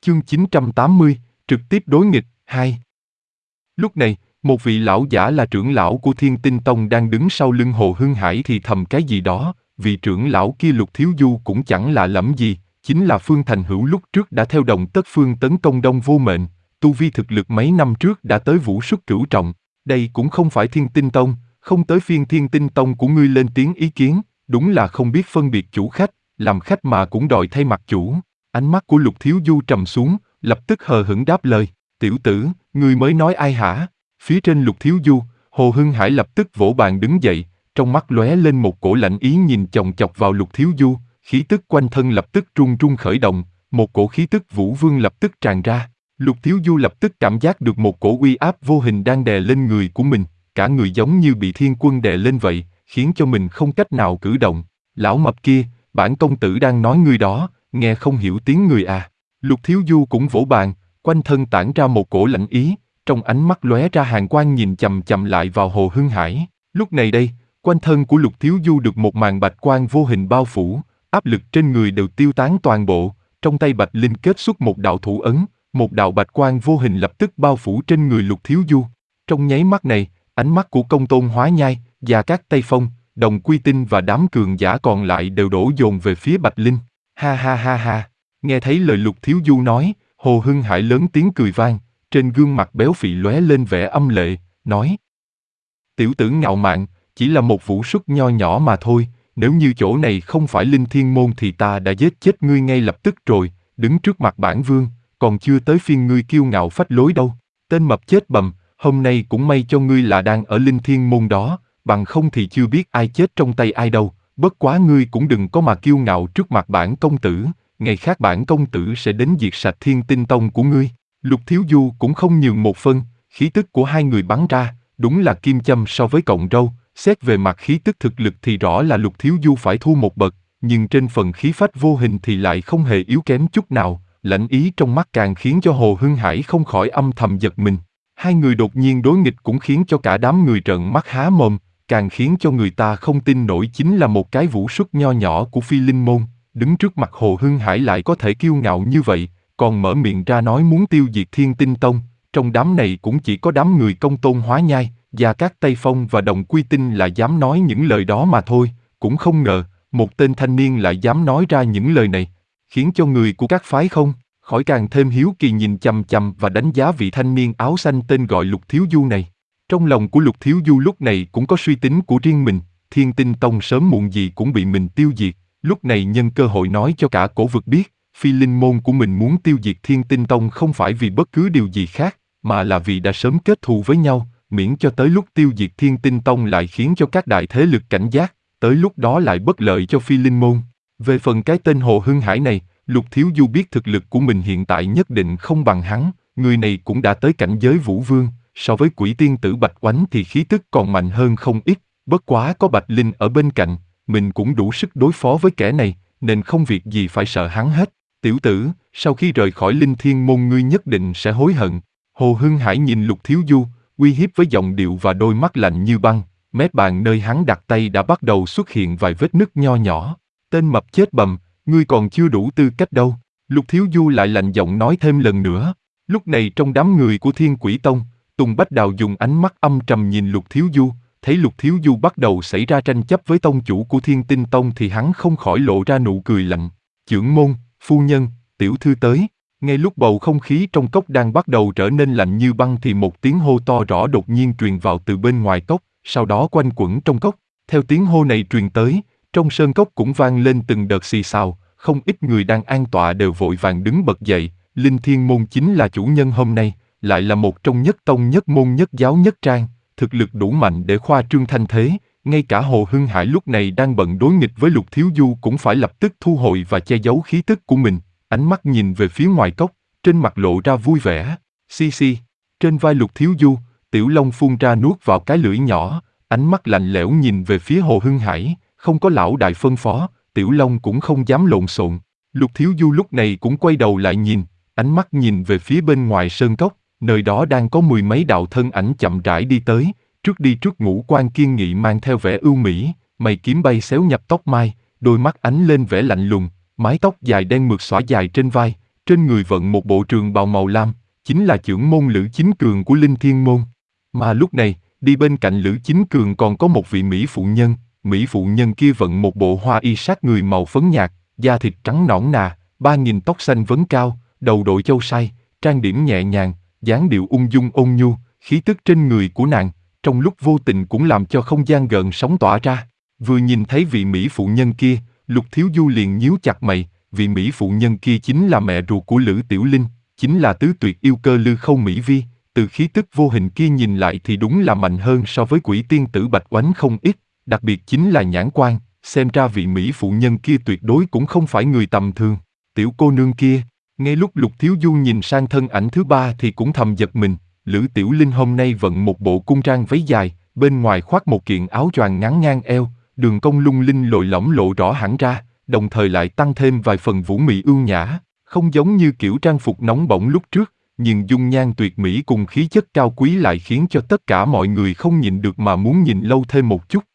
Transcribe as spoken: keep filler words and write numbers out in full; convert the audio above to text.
Chương chín trăm tám mươi, trực tiếp đối nghịch, hai. Lúc này, một vị lão giả là trưởng lão của Thiên Tinh Tông đang đứng sau lưng Hồ Hưng Hải thì thầm cái gì đó, vị trưởng lão kia Lục Thiếu Du cũng chẳng lạ lẫm gì, chính là Phương Thành Hữu lúc trước đã theo Đồng Tất Phương tấn công Đông Vô Mệnh, tu vi thực lực mấy năm trước đã tới vũ xuất cửu trọng, đây cũng không phải Thiên Tinh Tông, không tới phiên Thiên Tinh Tông của ngươi lên tiếng ý kiến, đúng là không biết phân biệt chủ khách, làm khách mà cũng đòi thay mặt chủ. Ánh mắt của Lục Thiếu Du trầm xuống, lập tức hờ hững đáp lời, tiểu tử, ngươi mới nói ai hả? Phía trên Lục Thiếu Du, Hồ Hưng Hải lập tức vỗ bàn đứng dậy, trong mắt lóe lên một cổ lạnh ý nhìn chòng chọc vào Lục Thiếu Du, khí tức quanh thân lập tức run run khởi động, một cổ khí tức vũ vương lập tức tràn ra. Lục Thiếu Du lập tức cảm giác được một cổ uy áp vô hình đang đè lên người của mình, cả người giống như bị thiên quân đè lên vậy, khiến cho mình không cách nào cử động. Lão mập kia, bản công tử đang nói ngươi đó, nghe không hiểu tiếng người à? Lục Thiếu Du cũng vỗ bàn, quanh thân tản ra một cổ lạnh ý, trong ánh mắt lóe ra hàn quang nhìn chằm chằm lại vào Hồ Hưng Hải. Lúc này đây, quanh thân của Lục Thiếu Du được một màn bạch quang vô hình bao phủ, áp lực trên người đều tiêu tán toàn bộ, trong tay Bạch Linh kết xuất một đạo thủ ấn, một đạo bạch quang vô hình lập tức bao phủ trên người Lục Thiếu Du. Trong nháy mắt này, ánh mắt của Công Tôn Hóa Nhai, Gia Cát Tây Phong, Đồng Quy Tinh và đám cường giả còn lại đều đổ dồn về phía Bạch Linh. Ha ha ha ha, nghe thấy lời Lục Thiếu Du nói, Hồ Hưng Hải lớn tiếng cười vang, trên gương mặt béo phì lóe lên vẻ âm lệ, nói: tiểu tử ngạo mạn, chỉ là một vũ xuất nho nhỏ mà thôi, nếu như chỗ này không phải Linh Thiên Môn thì ta đã giết chết ngươi ngay lập tức rồi, đứng trước mặt bản vương, còn chưa tới phiên ngươi kiêu ngạo phách lối đâu. Tên mập chết bầm, hôm nay cũng may cho ngươi là đang ở Linh Thiên Môn đó, bằng không thì chưa biết ai chết trong tay ai đâu, bất quá ngươi cũng đừng có mà kiêu ngạo trước mặt bản công tử, ngày khác bản công tử sẽ đến diệt sạch Thiên Tinh Tông của ngươi. Lục Thiếu Du cũng không nhường một phân, khí tức của hai người bắn ra, đúng là kim châm so với cọng râu, xét về mặt khí tức thực lực thì rõ là Lục Thiếu Du phải thua một bậc, nhưng trên phần khí phách vô hình thì lại không hề yếu kém chút nào, lãnh ý trong mắt càng khiến cho Hồ Hưng Hải không khỏi âm thầm giật mình. Hai người đột nhiên đối nghịch cũng khiến cho cả đám người trợn mắt há mồm, càng khiến cho người ta không tin nổi chính là một cái vũ xuất nho nhỏ của Phi Linh Môn, đứng trước mặt Hồ Hưng Hải lại có thể kiêu ngạo như vậy, còn mở miệng ra nói muốn tiêu diệt Thiên Tinh Tông. Trong đám này cũng chỉ có đám người Công Tôn Hóa Nhai, Gia Cát Tây Phong và Đồng Quy Tinh là dám nói những lời đó mà thôi, cũng không ngờ, một tên thanh niên lại dám nói ra những lời này, khiến cho người của các phái không khỏi càng thêm hiếu kỳ nhìn chằm chằm và đánh giá vị thanh niên áo xanh tên gọi Lục Thiếu Du này. Trong lòng của Lục Thiếu Du lúc này cũng có suy tính của riêng mình, Thiên Tinh Tông sớm muộn gì cũng bị mình tiêu diệt, lúc này nhân cơ hội nói cho cả cổ vực biết, Phi Linh Môn của mình muốn tiêu diệt Thiên Tinh Tông không phải vì bất cứ điều gì khác, mà là vì đã sớm kết thù với nhau, miễn cho tới lúc tiêu diệt Thiên Tinh Tông lại khiến cho các đại thế lực cảnh giác, tới lúc đó lại bất lợi cho Phi Linh Môn. Về phần cái tên Hồ Hưng Hải này, Lục Thiếu Du biết thực lực của mình hiện tại nhất định không bằng hắn, người này cũng đã tới cảnh giới Vũ Vương, so với Quỷ Tiên Tử Bạch Oánh thì khí tức còn mạnh hơn không ít, bất quá có Bạch Linh ở bên cạnh, mình cũng đủ sức đối phó với kẻ này, nên không việc gì phải sợ hắn hết. Tiểu tử, sau khi rời khỏi Linh Thiên Môn ngươi nhất định sẽ hối hận. Hồ Hưng Hải nhìn Lục Thiếu Du, uy hiếp với giọng điệu và đôi mắt lạnh như băng, mép bàn nơi hắn đặt tay đã bắt đầu xuất hiện vài vết nứt nho nhỏ. Tên mập chết bầm, ngươi còn chưa đủ tư cách đâu. Lục Thiếu Du lại lạnh giọng nói thêm lần nữa. Lúc này trong đám người của Thiên Quỷ Tông, Tùng Bách Đào dùng ánh mắt âm trầm nhìn Lục Thiếu Du, thấy Lục Thiếu Du bắt đầu xảy ra tranh chấp với tông chủ của Thiên Tinh Tông thì hắn không khỏi lộ ra nụ cười lạnh. Chưởng môn, phu nhân, tiểu thư tới. Ngay lúc bầu không khí trong cốc đang bắt đầu trở nên lạnh như băng thì một tiếng hô to rõ đột nhiên truyền vào từ bên ngoài cốc, sau đó quanh quẩn trong cốc. Theo tiếng hô này truyền tới, trong sơn cốc cũng vang lên từng đợt xì xào, không ít người đang an tọa đều vội vàng đứng bật dậy. Linh Thiên Môn chính là chủ nhân hôm nay, lại là một trong nhất tông nhất môn nhất giáo nhất trang, thực lực đủ mạnh để khoa trương thanh thế. Ngay cả Hồ Hưng Hải lúc này đang bận đối nghịch với Lục Thiếu Du cũng phải lập tức thu hồi và che giấu khí tức của mình, ánh mắt nhìn về phía ngoài cốc, trên mặt lộ ra vui vẻ. Xi xi, trên vai Lục Thiếu Du, Tiểu Long phun ra nuốt vào cái lưỡi nhỏ, ánh mắt lạnh lẽo nhìn về phía Hồ Hưng Hải, không có lão đại phân phó, Tiểu Long cũng không dám lộn xộn. Lục Thiếu Du lúc này cũng quay đầu lại nhìn, ánh mắt nhìn về phía bên ngoài sơn cốc, nơi đó đang có mười mấy đạo thân ảnh chậm rãi đi tới, trước đi trước ngũ quan kiên nghị mang theo vẻ ưu mỹ, mày kiếm bay xéo nhập tóc mai, đôi mắt ánh lên vẻ lạnh lùng, mái tóc dài đen mượt xõa dài trên vai, trên người vận một bộ trường bào màu lam, chính là chưởng môn Lữ Chính Cường của Linh Thiên Môn. Mà lúc này, đi bên cạnh Lữ Chính Cường còn có một vị Mỹ phụ nhân, Mỹ phụ nhân kia vận một bộ hoa y sát người màu phấn nhạt, da thịt trắng nõn nà, ba nghìn tóc xanh vấn cao, đầu đội châu sai, trang điểm nhẹ nhàng, dáng điệu ung dung ôn nhu, khí tức trên người của nàng, trong lúc vô tình cũng làm cho không gian gợn sóng tỏa ra. Vừa nhìn thấy vị Mỹ phụ nhân kia, Lục Thiếu Du liền nhíu chặt mày, vị Mỹ phụ nhân kia chính là mẹ ruột của Lữ Tiểu Linh, chính là tứ tuyệt yêu cơ Lư Khâu Mỹ Vi, từ khí tức vô hình kia nhìn lại thì đúng là mạnh hơn so với quỷ tiên tử Bạch Oánh không ít, đặc biệt chính là nhãn quan, xem ra vị Mỹ phụ nhân kia tuyệt đối cũng không phải người tầm thường. Tiểu cô nương kia, ngay lúc Lục Thiếu Du nhìn sang thân ảnh thứ ba thì cũng thầm giật mình, Lữ Tiểu Linh hôm nay vận một bộ cung trang váy dài, bên ngoài khoác một kiện áo choàng ngắn ngang eo, đường cong lung linh lồi lõm lộ rõ hẳn ra, đồng thời lại tăng thêm vài phần vũ mị ưu nhã, không giống như kiểu trang phục nóng bỏng lúc trước, nhưng dung nhan tuyệt mỹ cùng khí chất cao quý lại khiến cho tất cả mọi người không nhịn được mà muốn nhìn lâu thêm một chút.